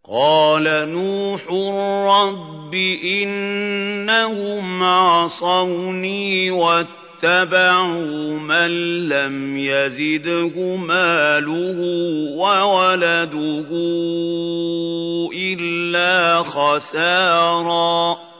قَالَ نُوحٌ رَّبِّ إِنَّهُمْ عَصَوْنِي وَاتَّبَعُوا مَن لَّمْ يَزِدْهُ مَالُهُ وَوَلَدُهُ إِلَّا خَسَارًا